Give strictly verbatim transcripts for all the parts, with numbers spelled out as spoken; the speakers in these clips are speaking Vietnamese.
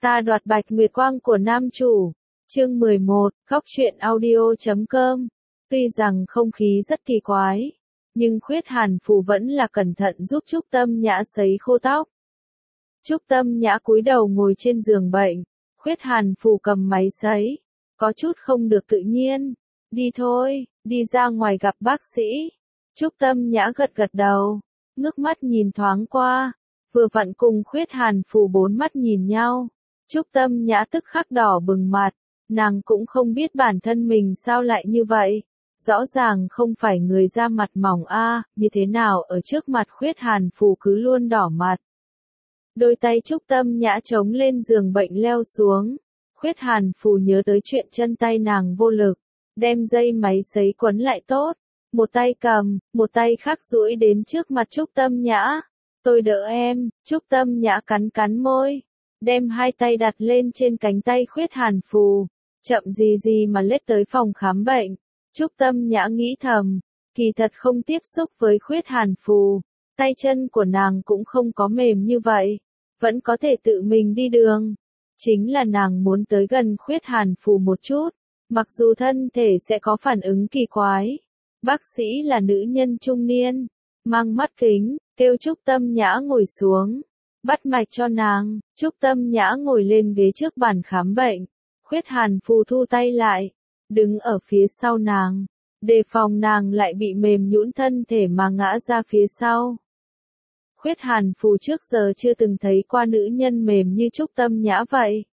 Ta đoạt bạch nguyệt quang của nam chủ. Chương mười một, Góc truyện audio chấm com. Tuy rằng không khí rất kỳ quái, nhưng Khuyết Hàn Phù vẫn là cẩn thận giúp Trúc Tâm Nhã sấy khô tóc. Trúc Tâm Nhã cúi đầu ngồi trên giường bệnh, Khuyết Hàn Phù cầm máy sấy, có chút không được tự nhiên. Đi thôi, đi ra ngoài gặp bác sĩ. Trúc Tâm Nhã gật gật đầu, ngước mắt nhìn thoáng qua, vừa vặn cùng Khuyết Hàn Phù bốn mắt nhìn nhau. Trúc Tâm Nhã tức khắc đỏ bừng mặt, nàng cũng không biết bản thân mình sao lại như vậy. Rõ ràng không phải người da mặt mỏng a, như thế nào ở trước mặt Khuyết Hàn Phù cứ luôn đỏ mặt. Đôi tay Trúc Tâm Nhã chống lên giường bệnh leo xuống. Khuyết Hàn Phù nhớ tới chuyện chân tay nàng vô lực, đem dây máy sấy quấn lại tốt. Một tay cầm, một tay khác duỗi đến trước mặt Trúc Tâm Nhã. Tôi đỡ em. Trúc Tâm Nhã cắn cắn môi, đem hai tay đặt lên trên cánh tay Khuyết Hàn Phù. Chậm gì gì mà lết tới phòng khám bệnh. Trúc Tâm Nhã nghĩ thầm, kỳ thật không tiếp xúc với Khuyết Hàn Phù, tay chân của nàng cũng không có mềm như vậy, vẫn có thể tự mình đi đường. Chính là nàng muốn tới gần Khuyết Hàn Phù một chút, mặc dù thân thể sẽ có phản ứng kỳ quái. Bác sĩ là nữ nhân trung niên, mang mắt kính, kêu Trúc Tâm Nhã ngồi xuống, bắt mạch cho nàng. Trúc Tâm Nhã ngồi lên ghế trước bàn khám bệnh, Khuyết Hàn Phù thu tay lại, đứng ở phía sau nàng, đề phòng nàng lại bị mềm nhũn thân thể mà ngã ra phía sau. Khuyết Hàn Phù trước giờ chưa từng thấy qua nữ nhân mềm như Trúc Tâm Nhã vậy.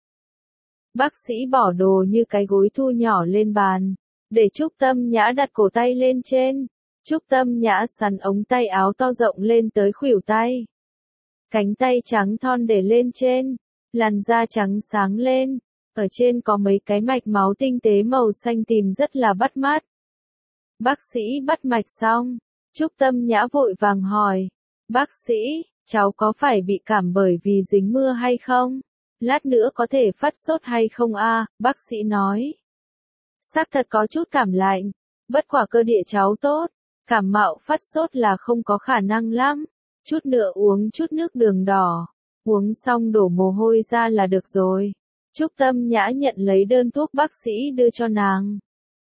Bác sĩ bỏ đồ như cái gối thu nhỏ lên bàn, để Trúc Tâm Nhã đặt cổ tay lên trên. Trúc Tâm Nhã sắn ống tay áo to rộng lên tới khuỷu tay. Cánh tay trắng thon để lên trên, làn da trắng sáng lên, ở trên có mấy cái mạch máu tinh tế màu xanh tím rất là bắt mắt. Bác sĩ bắt mạch xong, Trúc Tâm Nhã vội vàng hỏi, bác sĩ, cháu có phải bị cảm bởi vì dính mưa hay không? Lát nữa có thể phát sốt hay không a? Bác sĩ nói. Xác thật có chút cảm lạnh, bất quả cơ địa cháu tốt, cảm mạo phát sốt là không có khả năng lắm. Chút nữa uống chút nước đường đỏ, uống xong đổ mồ hôi ra là được rồi. Trúc Tâm Nhã nhận lấy đơn thuốc bác sĩ đưa cho nàng.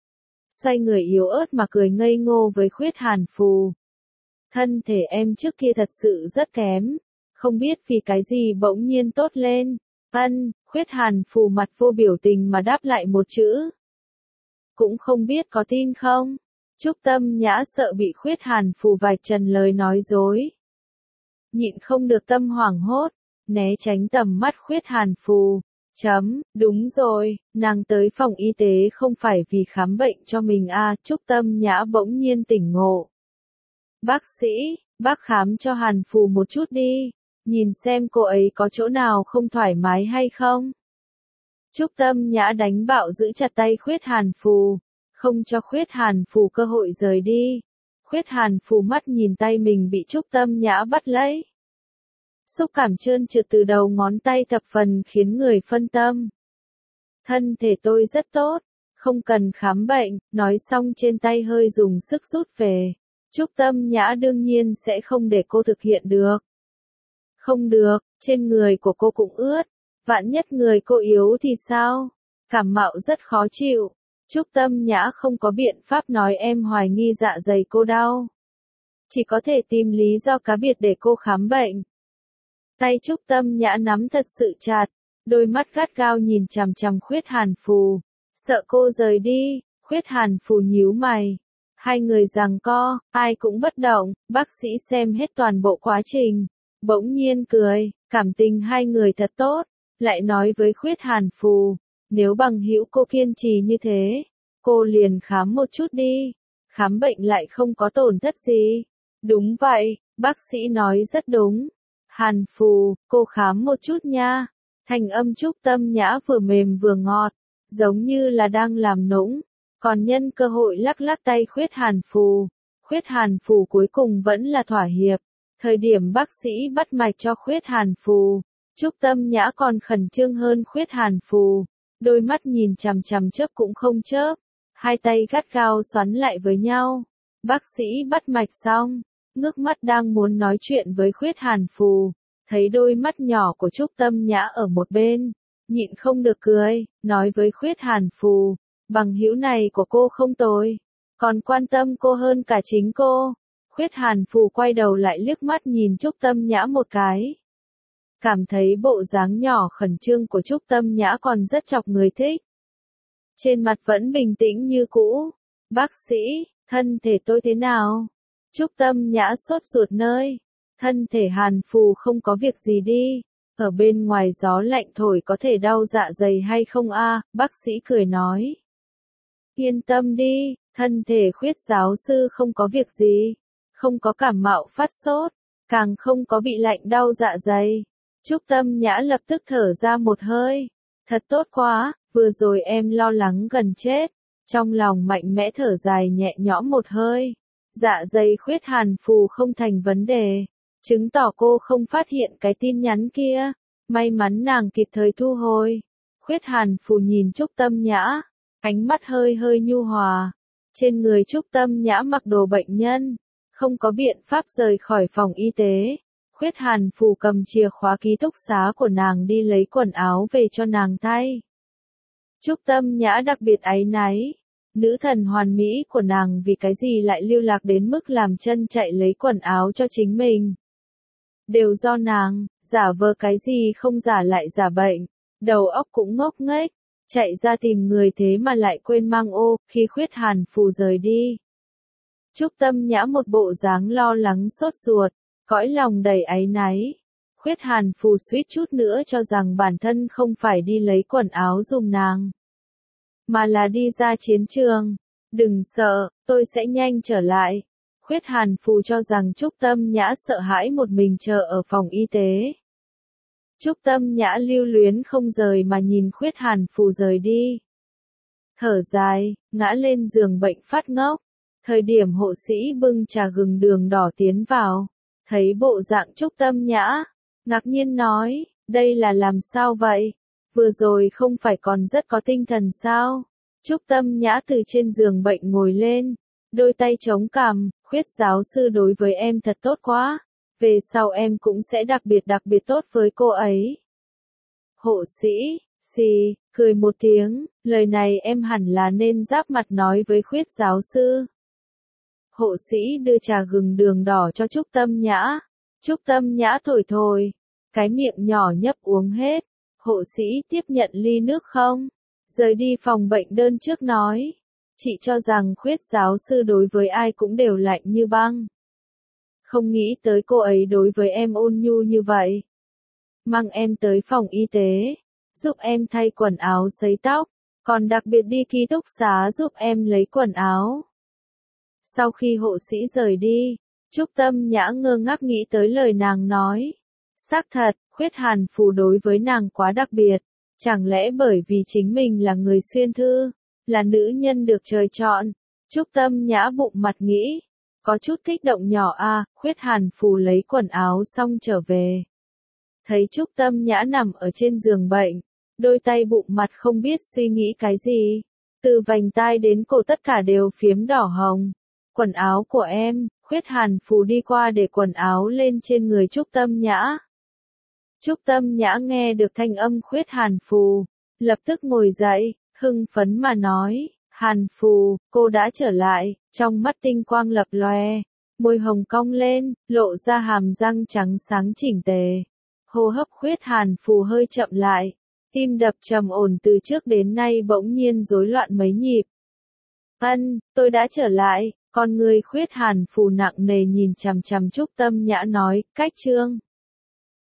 Xoay người yếu ớt mà cười ngây ngô với Khuyết Hàn Phù. Thân thể em trước kia thật sự rất kém, không biết vì cái gì bỗng nhiên tốt lên. Ân, Khuyết Hàn Phù mặt vô biểu tình mà đáp lại một chữ. Cũng không biết có tin không? Trúc Tâm Nhã sợ bị Khuyết Hàn Phù vạch trần lời nói dối, nhịn không được tâm hoảng hốt, né tránh tầm mắt Khuyết Hàn Phù. Chấm, đúng rồi, nàng tới phòng y tế không phải vì khám bệnh cho mình à, Trúc Tâm Nhã bỗng nhiên tỉnh ngộ. Bác sĩ, bác khám cho Hàn Phù một chút đi, nhìn xem cô ấy có chỗ nào không thoải mái hay không. Trúc Tâm Nhã đánh bạo giữ chặt tay Khuyết Hàn Phù, không cho Khuyết Hàn Phù cơ hội rời đi. Khuyết Hàn Phù mắt nhìn tay mình bị Trúc Tâm Nhã bắt lấy. Xúc cảm trơn trượt từ đầu ngón tay thập phần khiến người phân tâm. Thân thể tôi rất tốt, không cần khám bệnh, nói xong trên tay hơi dùng sức rút về. Trúc Tâm Nhã đương nhiên sẽ không để cô thực hiện được. Không được, trên người của cô cũng ướt, vạn nhất người cô yếu thì sao? Cảm mạo rất khó chịu. Trúc Tâm Nhã không có biện pháp nói em hoài nghi dạ dày cô đau. Chỉ có thể tìm lý do cá biệt để cô khám bệnh. Tay Trúc Tâm Nhã nắm thật sự chặt, đôi mắt gắt gao nhìn chằm chằm Khuyết Hàn Phù, sợ cô rời đi. Khuyết Hàn Phù nhíu mày, hai người giằng co, ai cũng bất động. Bác sĩ xem hết toàn bộ quá trình, bỗng nhiên cười, cảm tình hai người thật tốt, lại nói với Khuyết Hàn Phù, nếu bằng hữu cô kiên trì như thế, cô liền khám một chút đi, khám bệnh lại không có tổn thất gì. Đúng vậy, bác sĩ nói rất đúng. Hàn Phù, cô khám một chút nha. Thành âm Trúc Tâm Nhã vừa mềm vừa ngọt, giống như là đang làm nũng, còn nhân cơ hội lắc lắc tay Khuyết Hàn Phù. Khuyết Hàn Phù cuối cùng vẫn là thỏa hiệp. Thời điểm bác sĩ bắt mạch cho Khuyết Hàn Phù, Trúc Tâm Nhã còn khẩn trương hơn Khuyết Hàn Phù, đôi mắt nhìn chằm chằm chớp cũng không chớp, hai tay gắt gao xoắn lại với nhau. Bác sĩ bắt mạch xong, ngước mắt đang muốn nói chuyện với Khuyết Hàn Phù, thấy đôi mắt nhỏ của Trúc Tâm Nhã ở một bên, nhịn không được cười, nói với Khuyết Hàn Phù, bằng hữu này của cô không tồi, còn quan tâm cô hơn cả chính cô. Khuyết Hàn Phù quay đầu lại liếc mắt nhìn Trúc Tâm Nhã một cái. Cảm thấy bộ dáng nhỏ khẩn trương của Trúc Tâm Nhã còn rất chọc người thích. Trên mặt vẫn bình tĩnh như cũ. Bác sĩ, thân thể tôi thế nào? Trúc Tâm Nhã sốt ruột nơi. Thân thể Hàn Phù không có việc gì đi. Ở bên ngoài gió lạnh thổi có thể đau dạ dày hay không a? Bác sĩ cười nói. Yên tâm đi, thân thể Khuyết giáo sư không có việc gì. Không có cảm mạo phát sốt, càng không có bị lạnh đau dạ dày. Trúc Tâm Nhã lập tức thở ra một hơi. Thật tốt quá, vừa rồi em lo lắng gần chết. Trong lòng mạnh mẽ thở dài nhẹ nhõm một hơi. Dạ dày Khuyết Hàn Phù không thành vấn đề. Chứng tỏ cô không phát hiện cái tin nhắn kia. May mắn nàng kịp thời thu hồi. Khuyết Hàn Phù nhìn Trúc Tâm Nhã. Ánh mắt hơi hơi nhu hòa. Trên người Trúc Tâm Nhã mặc đồ bệnh nhân. Không có biện pháp rời khỏi phòng y tế. Khuyết Hàn Phù cầm chìa khóa ký túc xá của nàng đi lấy quần áo về cho nàng thay. Trúc Tâm Nhã đặc biệt áy náy. Nữ thần hoàn mỹ của nàng vì cái gì lại lưu lạc đến mức làm chân chạy lấy quần áo cho chính mình. Đều do nàng, giả vờ cái gì không giả lại giả bệnh. Đầu óc cũng ngốc nghếch. Chạy ra tìm người thế mà lại quên mang ô, khi Khuyết Hàn Phù rời đi. Trúc Tâm Nhã một bộ dáng lo lắng sốt ruột, cõi lòng đầy áy náy. Khuyết Hàn Phù suýt chút nữa cho rằng bản thân không phải đi lấy quần áo dùm nàng, mà là đi ra chiến trường. Đừng sợ, tôi sẽ nhanh trở lại. Khuyết Hàn Phù cho rằng Trúc Tâm Nhã sợ hãi một mình chờ ở phòng y tế. Trúc Tâm Nhã lưu luyến không rời mà nhìn Khuyết Hàn Phù rời đi. Thở dài, ngã lên giường bệnh phát ngốc. Thời điểm hộ sĩ bưng trà gừng đường đỏ tiến vào, thấy bộ dạng Trúc Tâm Nhã, ngạc nhiên nói, đây là làm sao vậy? Vừa rồi không phải còn rất có tinh thần sao? Trúc Tâm Nhã từ trên giường bệnh ngồi lên, đôi tay chống cằm, Khuyết giáo sư đối với em thật tốt quá, về sau em cũng sẽ đặc biệt đặc biệt tốt với cô ấy. Hộ sĩ, xì, cười một tiếng, lời này em hẳn là nên giáp mặt nói với Khuyết giáo sư. Hộ sĩ đưa trà gừng đường đỏ cho Trúc Tâm Nhã. Trúc Tâm Nhã thổi thổi, cái miệng nhỏ nhấp uống hết. Hộ sĩ tiếp nhận ly nước không? Rời đi phòng bệnh đơn trước nói. Chị cho rằng Khuyết giáo sư đối với ai cũng đều lạnh như băng. Không nghĩ tới cô ấy đối với em ôn nhu như vậy. Mang em tới phòng y tế, giúp em thay quần áo sấy tóc, còn đặc biệt đi ký túc xá giúp em lấy quần áo. Sau khi hộ sĩ rời đi, Trúc Tâm Nhã ngơ ngác nghĩ tới lời nàng nói. Xác thật, Khuyết Hàn Phù đối với nàng quá đặc biệt. Chẳng lẽ bởi vì chính mình là người xuyên thư, là nữ nhân được trời chọn? Trúc Tâm Nhã bụng mặt nghĩ. Có chút kích động nhỏ a. Khuyết Hàn Phù lấy quần áo xong trở về. Thấy Trúc Tâm Nhã nằm ở trên giường bệnh, đôi tay bụng mặt không biết suy nghĩ cái gì. Từ vành tai đến cổ tất cả đều phiếm đỏ hồng. Quần áo của em, Khuyết Hàn Phù đi qua để quần áo lên trên người Trúc Tâm Nhã. Trúc Tâm Nhã nghe được thanh âm Khuyết Hàn Phù, lập tức ngồi dậy, hưng phấn mà nói, Hàn Phù, cô đã trở lại, trong mắt tinh quang lập lòe, môi hồng cong lên, lộ ra hàm răng trắng sáng chỉnh tề. Hô hấp Khuyết Hàn Phù hơi chậm lại, tim đập trầm ổn từ trước đến nay bỗng nhiên rối loạn mấy nhịp. Ân, tôi đã trở lại. Con người Khuyết Hàn Phù nặng nề nhìn chằm chằm Trúc Tâm Nhã nói, cách chương.